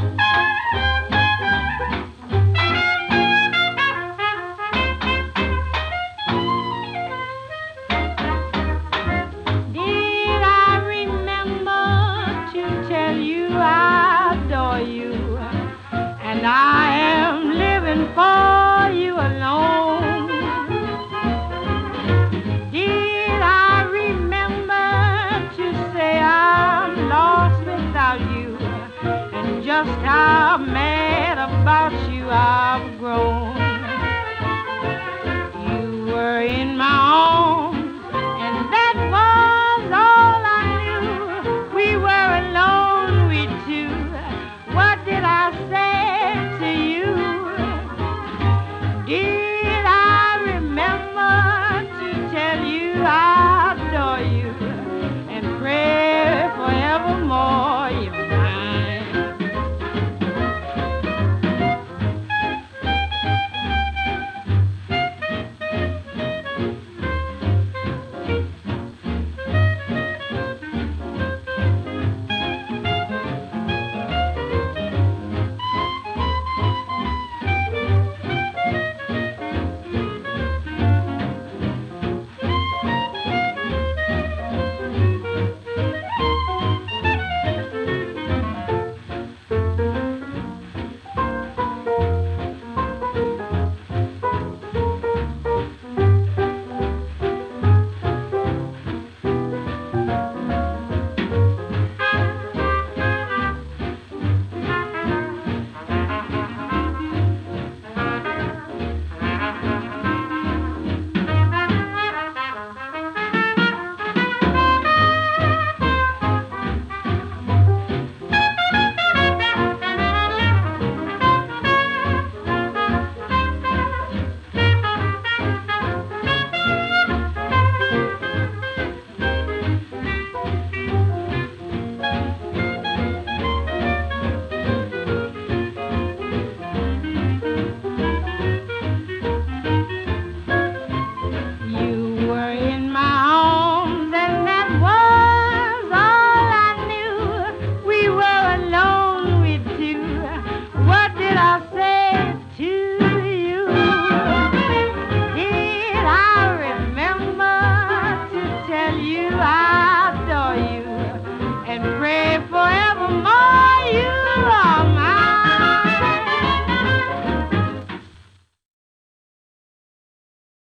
Did I remember to tell you I adore you, and I am living for you alone? Did I remember to say I'm lost without you, and just how mad about you I've grown?